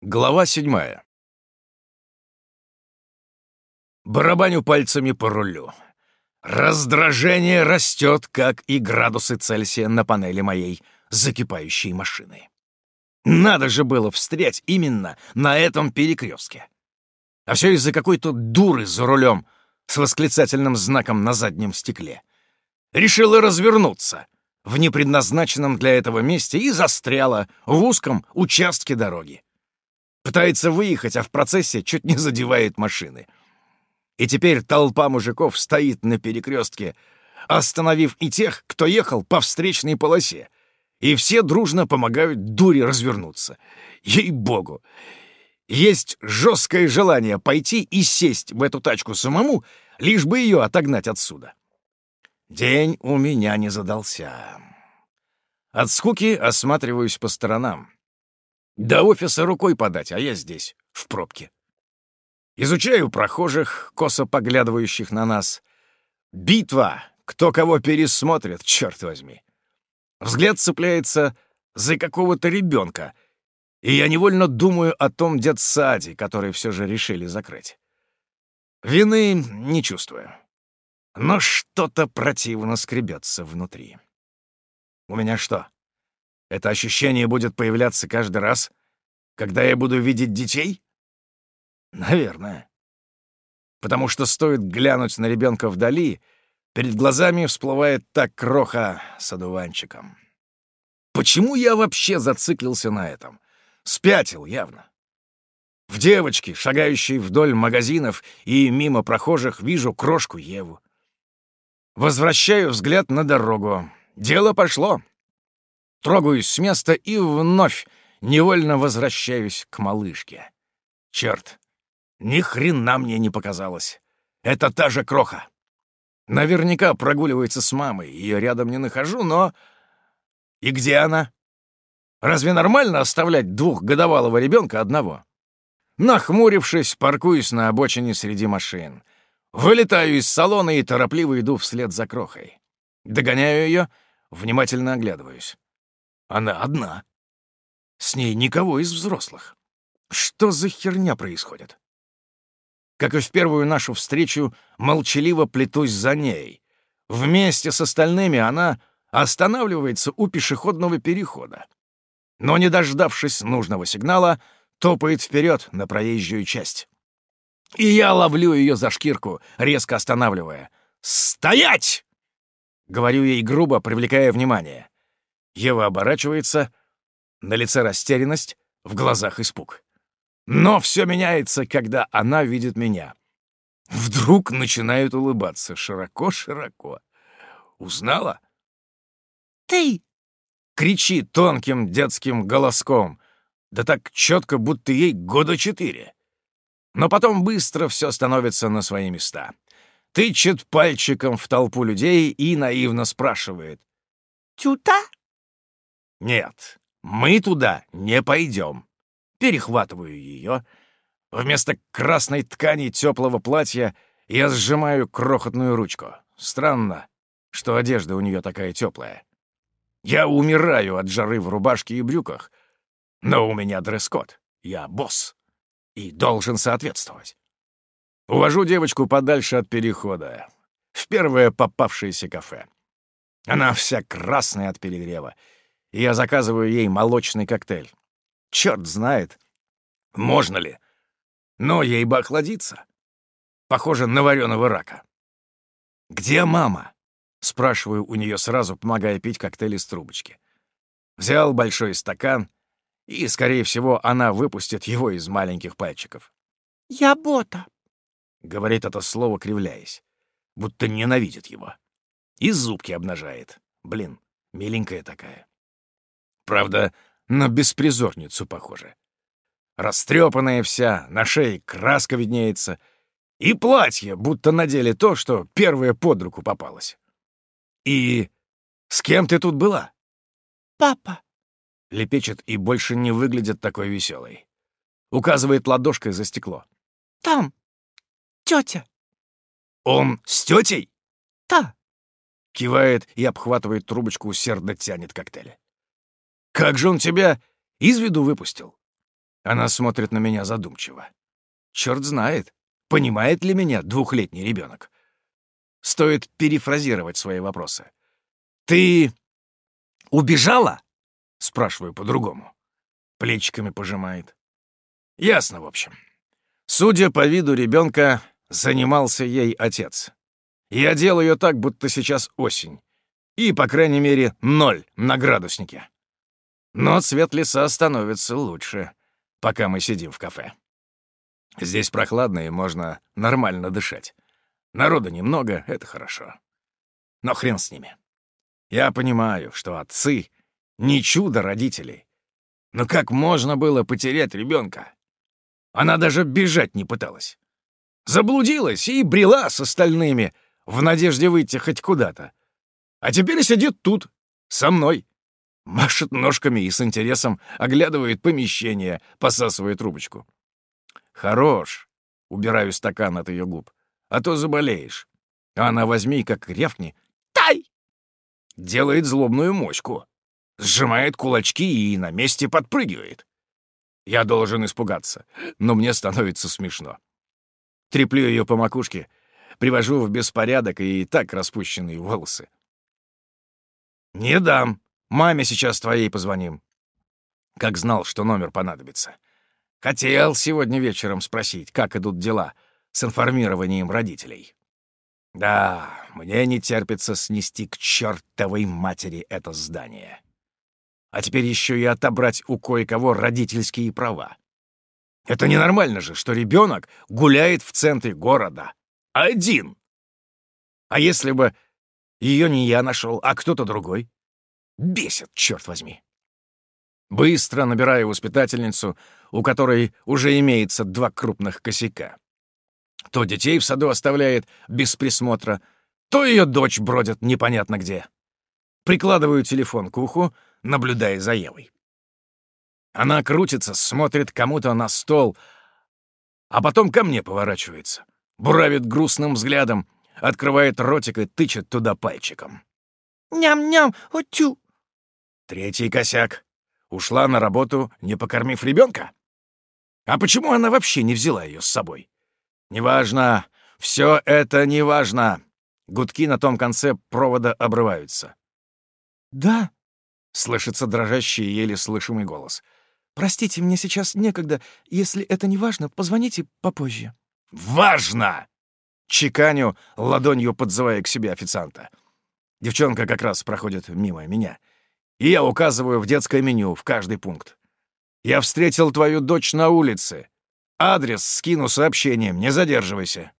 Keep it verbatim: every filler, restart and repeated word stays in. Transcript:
Глава седьмая. Барабаню пальцами по рулю. Раздражение растет, как и градусы Цельсия на панели моей закипающей машины. Надо же было встрять именно на этом перекрестке. А все из-за какой-то дуры за рулем с восклицательным знаком на заднем стекле. Решила развернуться в непредназначенном для этого месте и застряла в узком участке дороги. Пытается выехать, а в процессе чуть не задевает машины. И теперь толпа мужиков стоит на перекрестке, остановив и тех, кто ехал по встречной полосе. И все дружно помогают дуре развернуться. Ей-богу! Есть жесткое желание пойти и сесть в эту тачку самому, лишь бы ее отогнать отсюда. День у меня не задался. От скуки осматриваюсь по сторонам. До офиса рукой подать, а я здесь, в пробке. Изучаю прохожих, косо поглядывающих на нас. Битва, кто кого пересмотрит, черт возьми. Взгляд цепляется за какого-то ребенка, и я невольно думаю о том детсаде, который все же решили закрыть. Вины не чувствую, но что-то противно скребется внутри. У меня что? Это ощущение будет появляться каждый раз, когда я буду видеть детей? Наверное. Потому что стоит глянуть на ребенка вдали, перед глазами всплывает та кроха с одуванчиком. Почему я вообще зациклился на этом? Спятил явно. В девочке, шагающей вдоль магазинов и мимо прохожих, вижу крошку Еву. Возвращаю взгляд на дорогу. Дело пошло. Трогаюсь с места и вновь невольно возвращаюсь к малышке. Черт, ни хрена мне не показалось. Это та же кроха. Наверняка прогуливается с мамой, ее рядом не нахожу, но... И где она? Разве нормально оставлять двухгодовалого ребенка одного? Нахмурившись, паркуюсь на обочине среди машин. Вылетаю из салона и торопливо иду вслед за крохой. Догоняю ее, внимательно оглядываюсь. Она одна. С ней никого из взрослых. Что за херня происходит? Как и в первую нашу встречу, молчаливо плетусь за ней. Вместе с остальными она останавливается у пешеходного перехода. Но, не дождавшись нужного сигнала, топает вперед на проезжую часть. И я ловлю ее за шкирку, резко останавливая. «Стоять!» — говорю ей грубо, привлекая внимание. Ева оборачивается, на лице растерянность, в глазах испуг. Но все меняется, когда она видит меня. Вдруг начинает улыбаться широко-широко. Узнала? «Ты!» — кричит тонким детским голоском, да так четко, будто ей года четыре. Но потом быстро все становится на свои места. Тычет пальчиком в толпу людей и наивно спрашивает. «Тюта?» «Нет, мы туда не пойдем». Перехватываю ее. Вместо красной ткани теплого платья я сжимаю крохотную ручку. Странно, что одежда у нее такая теплая. Я умираю от жары в рубашке и брюках, но у меня дресс-код. Я босс и должен соответствовать. Увожу девочку подальше от перехода, в первое попавшееся кафе. Она вся красная от перегрева, и я заказываю ей молочный коктейль. Черт знает, можно ли, но ей бы охладиться. Похоже на вареного рака. «Где мама?» — спрашиваю у нее сразу, помогая пить коктейль из трубочки. Взял большой стакан, и, скорее всего, она выпустит его из маленьких пальчиков. «Я бота», — говорит это слово, кривляясь, будто ненавидит его. И зубки обнажает. Блин, миленькая такая. Правда, на беспризорницу похоже. Растрепанная вся, на шее краска виднеется, и платье, будто надели то, что первое под руку попалось. «И с кем ты тут была?» «Папа», — лепечет и больше не выглядит такой веселой. Указывает ладошкой за стекло. «Там, тетя». «Он с тетей?» «Да». Кивает и обхватывает трубочку, усердно тянет коктейли. «Как же он тебя из виду выпустил?» Она смотрит на меня задумчиво. Черт знает, понимает ли меня двухлетний ребенок. Стоит перефразировать свои вопросы. «Ты убежала?» — спрашиваю по-другому. Плечиками пожимает. Ясно, в общем. Судя по виду ребенка, занимался ей отец. Я одел ее так, будто сейчас осень. И, по крайней мере, ноль на градуснике. Но цвет лица становится лучше, пока мы сидим в кафе. Здесь прохладно и можно нормально дышать. Народа немного, это хорошо. Но хрен с ними. Я понимаю, что отцы — не чудо родителей. Но как можно было потерять ребенка? Она даже бежать не пыталась. Заблудилась и брела с остальными в надежде выйти хоть куда-то. А теперь сидит тут, со мной. Машет ножками и с интересом оглядывает помещение, посасывая трубочку. «Хорош!» — убираю стакан от ее губ. «А то заболеешь. А она возьми, как рявкни. Тай!» Делает злобную моську. Сжимает кулачки и на месте подпрыгивает. Я должен испугаться, но мне становится смешно. Треплю ее по макушке, привожу в беспорядок и так распущенные волосы. «Не дам. Маме сейчас твоей позвоним». Как знал, что номер понадобится. Хотел сегодня вечером спросить, как идут дела с информированием родителей. Да, мне не терпится снести к чертовой матери это здание. А теперь еще и отобрать у кое-кого родительские права. Это ненормально же, что ребенок гуляет в центре города. Один. А если бы ее не я нашел, а кто-то другой? Бесит, черт возьми. Быстро набираю воспитательницу, у которой уже имеется два крупных косяка. То детей в саду оставляет без присмотра, то ее дочь бродит непонятно где. Прикладываю телефон к уху, наблюдая за Евой. Она крутится, смотрит кому-то на стол, а потом ко мне поворачивается, буравит грустным взглядом, открывает ротик и тычет туда пальчиком. «Ням-ням, утю!» Третий косяк. Ушла на работу, не покормив ребенка? А почему она вообще не взяла ее с собой? Неважно, все это неважно. Гудки на том конце провода обрываются. «Да», — слышится дрожащий, еле слышимый голос. «Простите, мне сейчас некогда. Если это не важно, позвоните попозже». «Важно!» — чеканю, ладонью подзывая к себе официанта. Девчонка как раз проходит мимо меня. И я указываю в детское меню в каждый пункт. «Я встретил твою дочь на улице. Адрес скину сообщением, не задерживайся».